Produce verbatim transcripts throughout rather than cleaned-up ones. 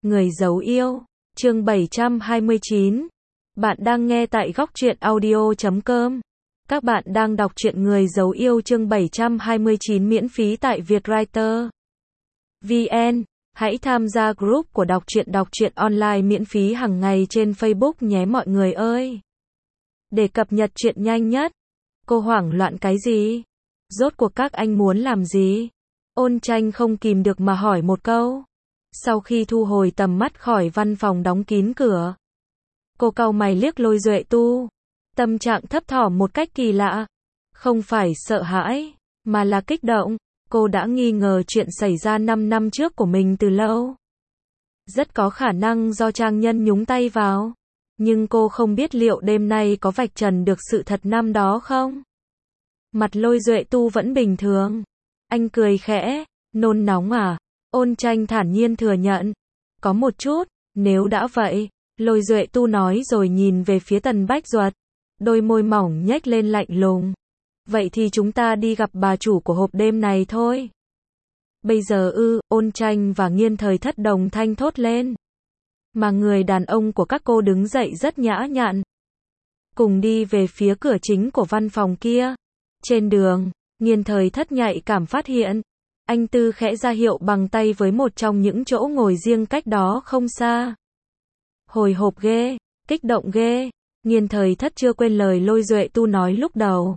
Người giấu yêu, chương bảy trăm hai mươi chín. Bạn đang nghe tại góc truyện audio chấm com. Các bạn đang đọc truyện Người giấu yêu chương bảy trăm hai mươi chín miễn phí tại Vietwriter vê en. Hãy tham gia group của đọc truyện đọc truyện online miễn phí hàng ngày trên Facebook nhé mọi người ơi. Để cập nhật truyện nhanh nhất. Cô hoảng loạn cái gì? Rốt cuộc các anh muốn làm gì? Ôn Tranh không kìm được mà hỏi một câu. Sau khi thu hồi tầm mắt khỏi văn phòng đóng kín cửa, cô cau mày liếc Lôi Duệ Tu. Tâm trạng thấp thỏm một cách kỳ lạ. Không phải sợ hãi, mà là kích động. Cô đã nghi ngờ chuyện xảy ra năm năm trước của mình từ lâu. Rất có khả năng do Trang Nhân nhúng tay vào. Nhưng cô không biết liệu đêm nay có vạch trần được sự thật năm đó không? Mặt Lôi Duệ Tu vẫn bình thường. Anh cười khẽ, nôn nóng à? Ôn Tranh thản nhiên thừa nhận. Có một chút, nếu đã vậy, Lôi Duệ Tu nói rồi nhìn về phía Tần Bách Duật. Đôi môi mỏng nhếch lên lạnh lùng. Vậy thì chúng ta đi gặp bà chủ của hộp đêm này thôi. Bây giờ ư, Ôn Tranh và Nghiên Thời Thất đồng thanh thốt lên. Mà người đàn ông của các cô đứng dậy rất nhã nhặn. Cùng đi về phía cửa chính của văn phòng kia. Trên đường, Nghiên Thời Thất nhạy cảm phát hiện. Anh Tư khẽ ra hiệu bằng tay với một trong những chỗ ngồi riêng cách đó không xa. Hồi hộp ghê, kích động ghê. Nghiên Thời Thất chưa quên lời Lôi Duệ Tu nói lúc đầu.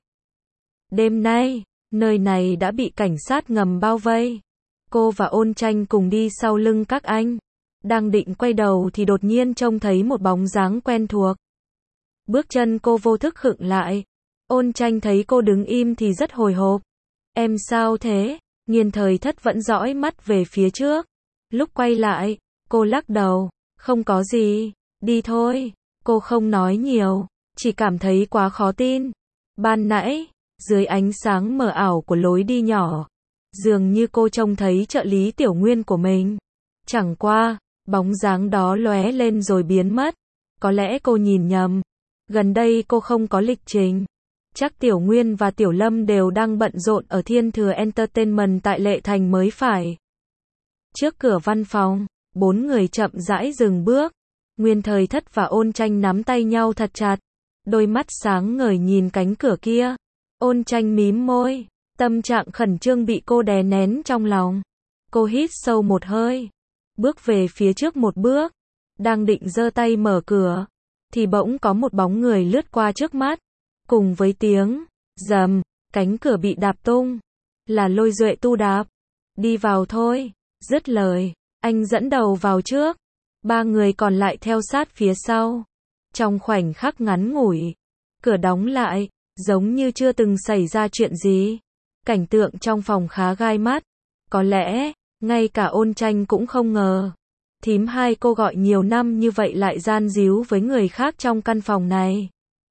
Đêm nay, nơi này đã bị cảnh sát ngầm bao vây. Cô và Ôn Tranh cùng đi sau lưng các anh. Đang định quay đầu thì đột nhiên trông thấy một bóng dáng quen thuộc. Bước chân cô vô thức khựng lại. Ôn Tranh thấy cô đứng im thì rất hồi hộp. Em sao thế? Nghiên Thời Thất vẫn dõi mắt về phía trước. Lúc quay lại, cô lắc đầu. Không có gì, đi thôi. Cô không nói nhiều, chỉ cảm thấy quá khó tin. Ban nãy, dưới ánh sáng mờ ảo của lối đi nhỏ, dường như cô trông thấy trợ lý Tiểu Nguyên của mình. Chẳng qua, bóng dáng đó lóe lên rồi biến mất. Có lẽ cô nhìn nhầm. Gần đây cô không có lịch trình. Chắc Tiểu Nguyên và Tiểu Lâm đều đang bận rộn ở Thiên Thừa Entertainment tại Lệ Thành mới phải. Trước cửa văn phòng, bốn người chậm rãi dừng bước. Nguyên Thời Thất và Ôn Tranh nắm tay nhau thật chặt. Đôi mắt sáng ngời nhìn cánh cửa kia. Ôn Tranh mím môi. Tâm trạng khẩn trương bị cô đè nén trong lòng. Cô hít sâu một hơi. Bước về phía trước một bước. Đang định giơ tay mở cửa. Thì bỗng có một bóng người lướt qua trước mắt. Cùng với tiếng rầm, cánh cửa bị đạp tung. Là Lôi Duệ Tu đạp. Đi vào thôi. Dứt lời, anh dẫn đầu vào trước. Ba người còn lại theo sát phía sau. Trong khoảnh khắc ngắn ngủi, cửa đóng lại, giống như chưa từng xảy ra chuyện gì. Cảnh tượng trong phòng khá gai mắt. Có lẽ, ngay cả Ôn Tranh cũng không ngờ. Thím hai cô gọi nhiều năm như vậy lại gian díu với người khác trong căn phòng này.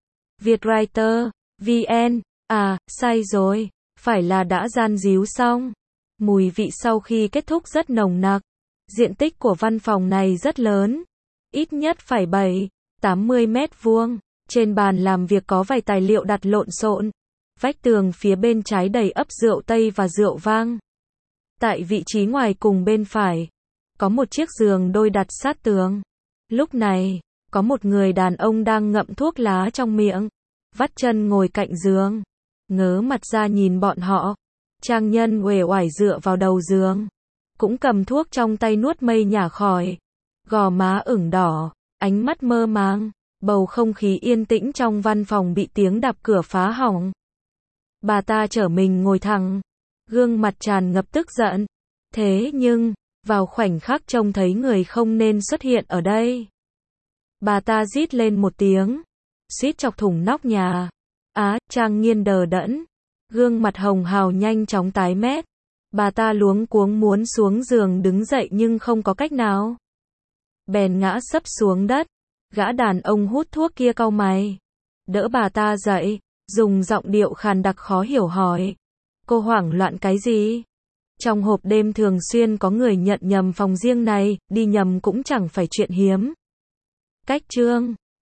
Vietwriter vê en. À, sai rồi. Phải là đã gian díu xong. Mùi vị sau khi kết thúc rất nồng nặc. Diện tích của văn phòng này rất lớn. Ít nhất phải bảy, tám mươi mét vuông. Trên bàn làm việc có vài tài liệu đặt lộn xộn. Vách tường phía bên trái đầy ắp rượu Tây và rượu vang. Tại vị trí ngoài cùng bên phải, có một chiếc giường đôi đặt sát tường. Lúc này, có một người đàn ông đang ngậm thuốc lá trong miệng. Vắt chân ngồi cạnh giường. Ngớ mặt ra nhìn bọn họ. Trang Nhân uể oải dựa vào đầu giường. Cũng cầm thuốc trong tay nuốt mây nhả khỏi. Gò má ửng đỏ, ánh mắt mơ màng. Bầu không khí yên tĩnh trong văn phòng bị tiếng đập cửa phá hỏng. Bà ta trở mình ngồi thẳng. Gương mặt tràn ngập tức giận. Thế nhưng, vào khoảnh khắc trông thấy người không nên xuất hiện ở đây. Bà ta rít lên một tiếng. Suýt chọc thủng nóc nhà. Á, Trang Nghiên đờ đẫn. Gương mặt hồng hào nhanh chóng tái mét. Bà ta luống cuống muốn xuống giường đứng dậy nhưng không có cách nào. Bèn ngã sấp xuống đất. Gã đàn ông hút thuốc kia cau mày. Đỡ bà ta dậy, dùng giọng điệu khàn đặc khó hiểu hỏi. Cô hoảng loạn cái gì? Trong hộp đêm thường xuyên có người nhận nhầm phòng riêng này, đi nhầm cũng chẳng phải chuyện hiếm. Cách chương